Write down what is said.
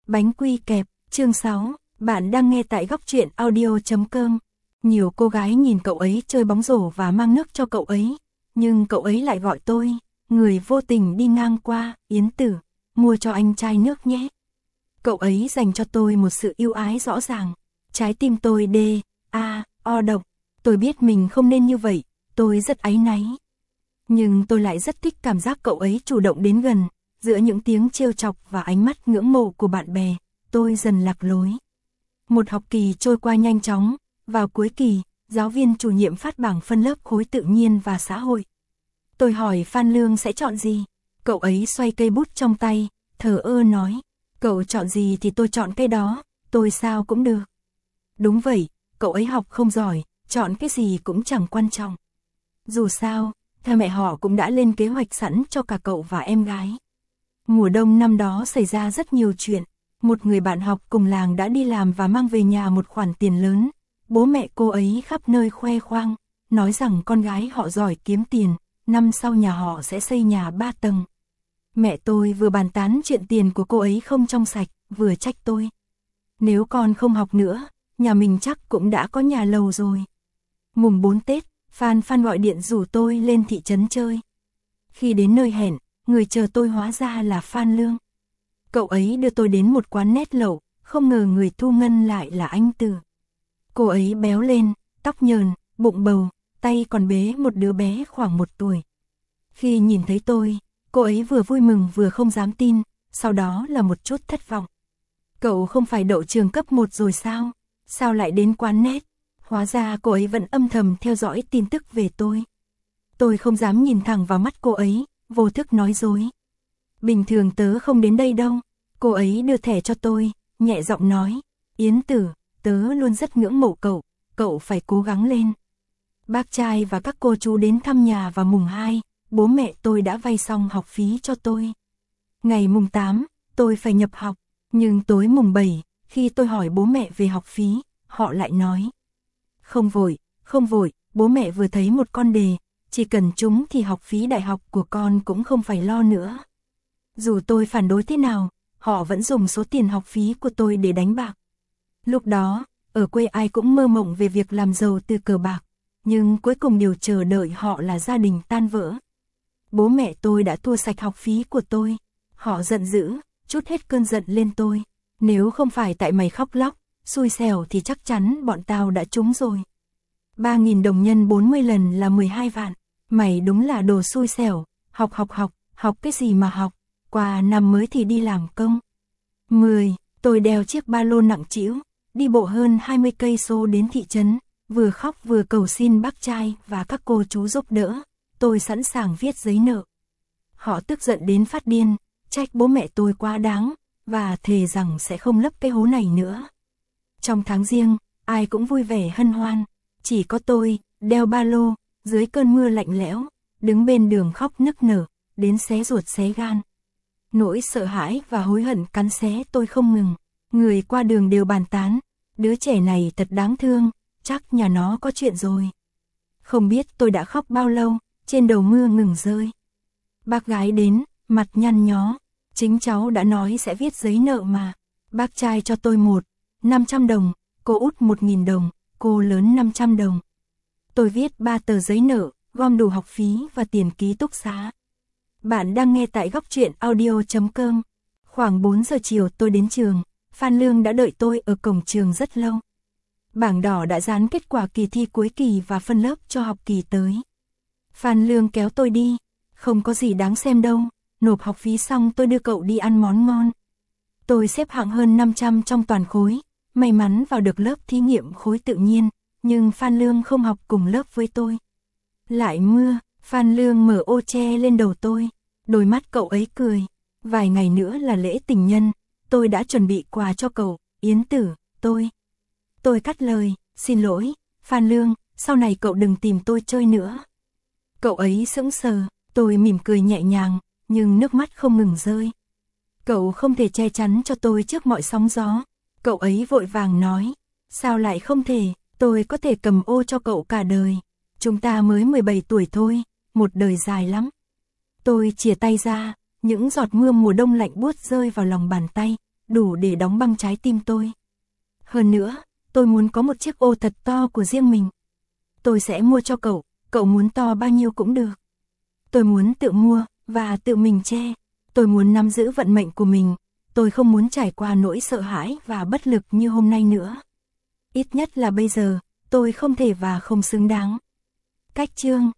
Bánh quy kẹp, chương 6, bạn đang nghe tại góc truyện audio.com. Nhiều cô gái nhìn cậu ấy chơi bóng rổ và mang nước cho cậu ấy, nhưng cậu ấy lại gọi tôi, người vô tình đi ngang qua, Yến Tử, mua cho anh chai nước nhé. Cậu ấy dành cho tôi một sự yêu ái rõ ràng, trái tim tôi o động, tôi biết mình không nên như vậy, tôi rất áy náy. Nhưng tôi lại rất thích cảm giác cậu ấy chủ động đến gần, giữa những tiếng trêu chọc và ánh mắt ngưỡng mộ của bạn bè, tôi dần lạc lối. Một học kỳ trôi qua nhanh chóng, vào cuối kỳ, giáo viên chủ nhiệm phát bảng phân lớp khối tự nhiên và xã hội. Tôi hỏi Phan Lương sẽ chọn gì, cậu ấy xoay cây bút trong tay, thờ ơ nói, cậu chọn gì thì tôi chọn cái đó, tôi sao cũng được. Đúng vậy, cậu ấy học không giỏi, chọn cái gì cũng chẳng quan trọng. Dù sao, cha mẹ họ cũng đã lên kế hoạch sẵn cho cả cậu và em gái. Mùa đông năm đó xảy ra rất nhiều chuyện, một người bạn học cùng làng đã đi làm và mang về nhà một khoản tiền lớn. Bố mẹ cô ấy khắp nơi khoe khoang, nói rằng con gái họ giỏi kiếm tiền, năm sau nhà họ sẽ xây nhà 3 tầng. Mẹ tôi vừa bàn tán chuyện tiền của cô ấy không trong sạch, vừa trách tôi. Nếu con không học nữa, nhà mình chắc cũng đã có nhà lầu rồi. Mùng 4 Tết, Phan gọi điện rủ tôi lên thị trấn chơi. Khi đến nơi hẹn, người chờ tôi hóa ra là Phan Lương. Cậu ấy đưa tôi đến một quán nét lẩu, không ngờ người thu ngân lại là anh Tử. Cô ấy béo lên, tóc nhờn, bụng bầu, tay còn bế một đứa bé khoảng 1 tuổi. Khi nhìn thấy tôi, cô ấy vừa vui mừng vừa không dám tin, sau đó là một chút thất vọng. Cậu không phải đậu trường cấp 1 rồi sao? Sao lại đến quán nét? Hóa ra cô ấy vẫn âm thầm theo dõi tin tức về tôi. Tôi không dám nhìn thẳng vào mắt cô ấy, vô thức nói dối. Bình thường tớ không đến đây đâu. Cô ấy đưa thẻ cho tôi, nhẹ giọng nói, Yến Tử, tớ luôn rất ngưỡng mộ cậu, cậu phải cố gắng lên. Bác trai và các cô chú đến thăm nhà vào mùng 2, bố mẹ tôi đã vay xong học phí cho tôi. Ngày mùng 8, tôi phải nhập học, nhưng tối mùng 7, khi tôi hỏi bố mẹ về học phí, họ lại nói. Không vội, bố mẹ vừa thấy một con đề, chỉ cần trúng thì học phí đại học của con cũng không phải lo nữa. Dù tôi phản đối thế nào, họ vẫn dùng số tiền học phí của tôi để đánh bạc. Lúc đó, ở quê ai cũng mơ mộng về việc làm giàu từ cờ bạc, nhưng cuối cùng điều chờ đợi họ là gia đình tan vỡ. Bố mẹ tôi đã thua sạch học phí của tôi, họ giận dữ, trút hết cơn giận lên tôi. Nếu không phải tại mày khóc lóc, xui xẻo thì chắc chắn bọn tao đã trúng rồi. 3.000 đồng nhân 40 lần là 12 vạn, mày đúng là đồ xui xẻo, học cái gì mà học, qua năm mới thì đi làm công. 10, tôi đeo chiếc ba lô nặng trĩu, đi bộ hơn 20 cây số đến thị trấn, vừa khóc vừa cầu xin bác trai và các cô chú giúp đỡ, tôi sẵn sàng viết giấy nợ. Họ tức giận đến phát điên, trách bố mẹ tôi quá đáng, và thề rằng sẽ không lấp cái hố này nữa. Trong tháng Giêng, ai cũng vui vẻ hân hoan, chỉ có tôi, đeo ba lô, dưới cơn mưa lạnh lẽo, đứng bên đường khóc nức nở, đến xé ruột xé gan. Nỗi sợ hãi và hối hận cắn xé tôi không ngừng, người qua đường đều bàn tán, đứa trẻ này thật đáng thương, chắc nhà nó có chuyện rồi. Không biết tôi đã khóc bao lâu, trên đầu mưa ngừng rơi. Bác gái đến, mặt nhăn nhó, chính cháu đã nói sẽ viết giấy nợ mà. Bác trai cho tôi 500 đồng, cô út 1.000 đồng, cô lớn 500 đồng. Tôi viết 3 tờ giấy nợ, gom đủ học phí và tiền ký túc xá. Bạn đang nghe tại góc truyện audio.com. Khoảng 4 giờ chiều tôi đến trường, Phan Lương đã đợi tôi ở cổng trường rất lâu. Bảng đỏ đã dán kết quả kỳ thi cuối kỳ và phân lớp cho học kỳ tới. Phan Lương kéo tôi đi, không có gì đáng xem đâu, nộp học phí xong tôi đưa cậu đi ăn món ngon. Tôi xếp hạng hơn 500 trong toàn khối, may mắn vào được lớp thí nghiệm khối tự nhiên, nhưng Phan Lương không học cùng lớp với tôi. Lại mưa, Phan Lương mở ô che lên đầu tôi, đôi mắt cậu ấy cười. Vài ngày nữa là lễ tình nhân, tôi đã chuẩn bị quà cho cậu, Yến Tử, Tôi cắt lời, xin lỗi, Phan Lương, sau này cậu đừng tìm tôi chơi nữa. Cậu ấy sững sờ, tôi mỉm cười nhẹ nhàng, nhưng nước mắt không ngừng rơi. Cậu không thể che chắn cho tôi trước mọi sóng gió. Cậu ấy vội vàng nói, sao lại không thể, tôi có thể cầm ô cho cậu cả đời. Chúng ta mới 17 tuổi thôi, một đời dài lắm. Tôi chìa tay ra, những giọt mưa mùa đông lạnh buốt rơi vào lòng bàn tay, đủ để đóng băng trái tim tôi. Hơn nữa, tôi muốn có một chiếc ô thật to của riêng mình. Tôi sẽ mua cho cậu muốn to bao nhiêu cũng được. Tôi muốn tự mua, và tự mình che. Tôi muốn nắm giữ vận mệnh của mình. Tôi không muốn trải qua nỗi sợ hãi và bất lực như hôm nay nữa. Ít nhất là bây giờ, tôi không thể và không xứng đáng. Cách chương